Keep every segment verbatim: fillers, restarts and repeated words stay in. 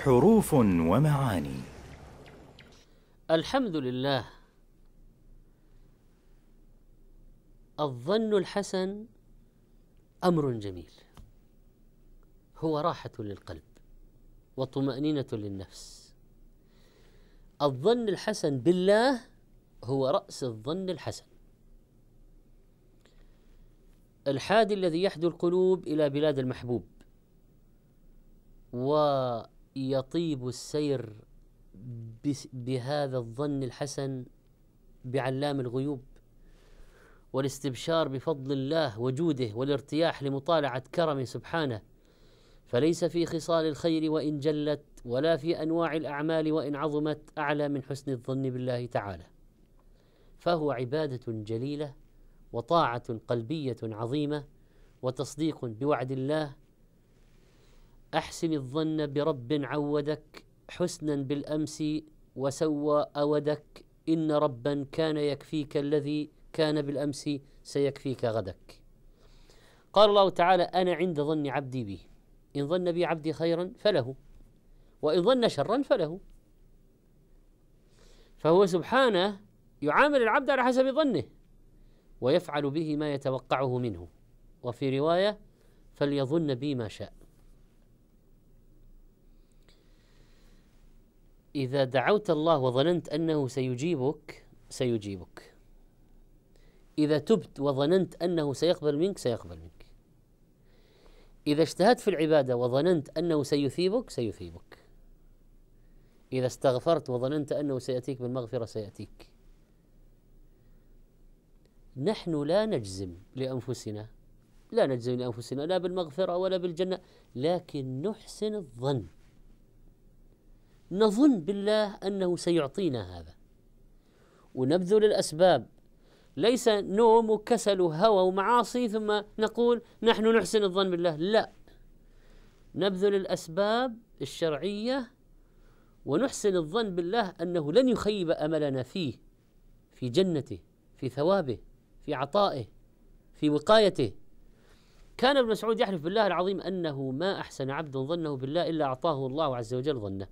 حروف ومعاني. الحمد لله. الظن الحسن أمر جميل، هو راحة للقلب وطمأنينة للنفس. الظن الحسن بالله هو رأس الظن الحسن، الحادي الذي يحدو القلوب إلى بلاد المحبوب، ويطيب السير بهذا الظن الحسن بعلام الغيوب، والاستبشار بفضل الله وجوده والارتياح لمطالعة كرمه سبحانه، فليس في خصال الخير وإن جلت ولا في أنواع الأعمال وإن عظمت أعلى من حسن الظن بالله تعالى، فهو عبادة جليلة وطاعة قلبية عظيمة وتصديق بوعد الله. أحسن الظن برب عودك حسنا بالأمس وسوى أودك، إن ربا كان يكفيك الذي كان بالأمس سيكفيك غدك. قال الله تعالى: أنا عند ظن عبدي بي، إن ظن بي عبدي خيرا فله، وإن ظن شرا فله. فهو سبحانه يعامل العبد على حسب ظنه ويفعل به ما يتوقعه منه، وفي رواية: فليظن بي ما شاء. إذا دعوت الله وظننت أنه سيجيبك سيجيبك، إذا تبت وظننت أنه سيقبل منك سيقبل منك، إذا اجتهدت في العبادة وظننت أنه سيثيبك سيثيبك، إذا استغفرت وظننت أنه سيأتيك بالمغفرة سيأتيك. نحن لا نجزم لأنفسنا لا نجزم لأنفسنا لا بالمغفرة ولا بالجنة، لكن نحسن الظن، نظن بالله أنه سيعطينا هذا، ونبذل الأسباب، ليس نوم وكسل وهوى ومعاصي ثم نقول نحن نحسن الظن بالله، لا، نبذل الأسباب الشرعية ونحسن الظن بالله أنه لن يخيب أملنا فيه، في جنته، في ثوابه، في عطائه، في وقايته. كان ابن مسعود يحلف بالله العظيم أنه ما أحسن عبد ظنه بالله إلا أعطاه الله عز وجل ظنه.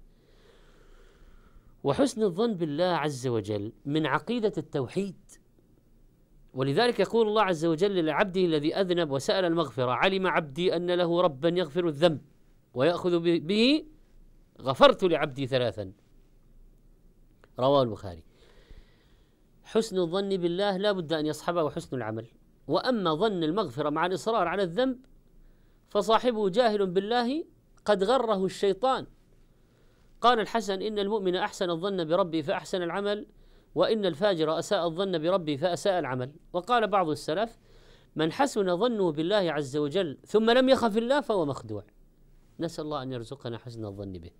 وحسن الظن بالله عز وجل من عقيدة التوحيد، ولذلك يقول الله عز وجل لعبده الذي أذنب وسأل المغفرة: علم عبدي أن له ربا يغفر الذنب ويأخذ به غفرت لعبدي ثلاثا، رواه البخاري. حسن الظن بالله لا بد أن يصحبه حسن العمل، وأما ظن المغفرة مع الإصرار على الذنب فصاحبه جاهل بالله قد غره الشيطان. قال الحسن: إن المؤمن أحسن الظن بربه فأحسن العمل، وإن الفاجر أساء الظن بربه فأساء العمل. وقال بعض السلف: من حسن ظنه بالله عز وجل ثم لم يخف الله فهو مخدوع. نسأل الله أن يرزقنا حسن الظن به.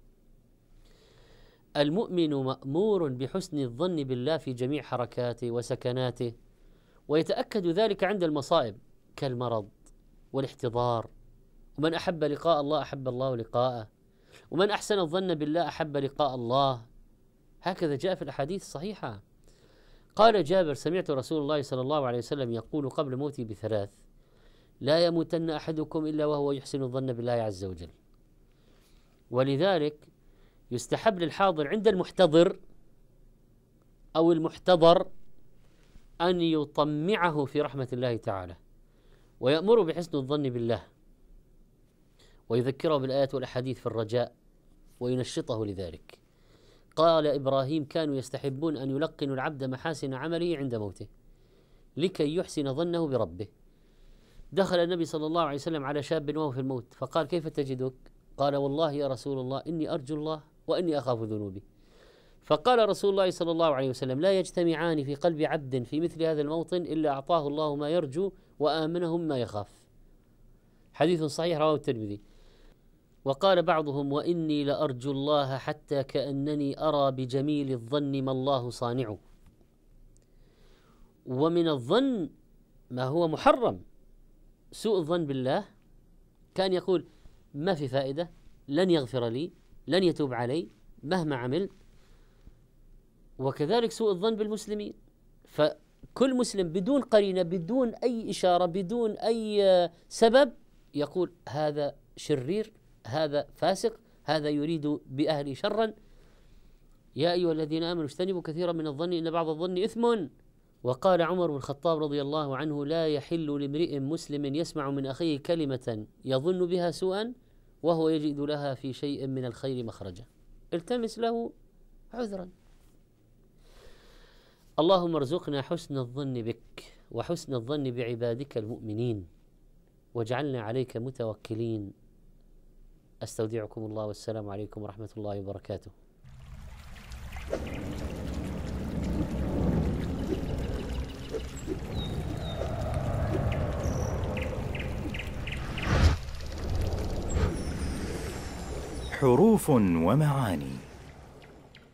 المؤمن مأمور بحسن الظن بالله في جميع حركاته وسكناته، ويتأكد ذلك عند المصائب كالمرض والاحتضار. ومن أحب لقاء الله أحب الله لقاءه، ومن أحسن الظن بالله أحب لقاء الله. هكذا جاء في الأحاديث الصحيحة. قال جابر: سمعت رسول الله صلى الله عليه وسلم يقول قبل موتي بثلاث: لا يموتن أحدكم إلا وهو يحسن الظن بالله عز وجل. ولذلك يستحب للحاضر عند المحتضر أو المحتضر أن يطمعه في رحمة الله تعالى، ويأمر بحسن الظن بالله، ويذكره بالآيات والأحاديث في الرجاء، وينشطه لذلك. قال إبراهيم: كانوا يستحبون أن يلقنوا العبد محاسن عمله عند موته لكي يحسن ظنه بربه. دخل النبي صلى الله عليه وسلم على شاب وهو في الموت فقال: كيف تجدك؟ قال: والله يا رسول الله إني أرجو الله وإني أخاف ذنوبي. فقال رسول الله صلى الله عليه وسلم: لا يجتمعان في قلب عبد في مثل هذا الموطن إلا أعطاه الله ما يرجو وآمنه ما يخاف. حديث صحيح رواه الترمذي. وقال بعضهم: وإني لأرجو الله حتى كأنني أرى بجميل الظن ما الله صانعه. ومن الظن ما هو محرم، سوء الظن بالله، كان يقول: ما في فائدة، لن يغفر لي، لن يتوب علي مهما عملت. وكذلك سوء الظن بالمسلمين، فكل مسلم بدون قرينة، بدون أي إشارة، بدون أي سبب يقول: هذا شرير، هذا فاسق، هذا يريد بأهلي شرا. يا أيها الذين آمنوا اجتنبوا كثيرا من الظن إن بعض الظن إثم. وقال عمر بن الخطاب رضي الله عنه: لا يحل لامرئ مسلم يسمع من أخيه كلمة يظن بها سوءا وهو يجد لها في شيء من الخير مخرجا، التمس له عذرا. اللهم ارزقنا حسن الظن بك وحسن الظن بعبادك المؤمنين، واجعلنا عليك متوكلين. أستودعكم الله، والسلام عليكم ورحمة الله وبركاته. حروف ومعاني.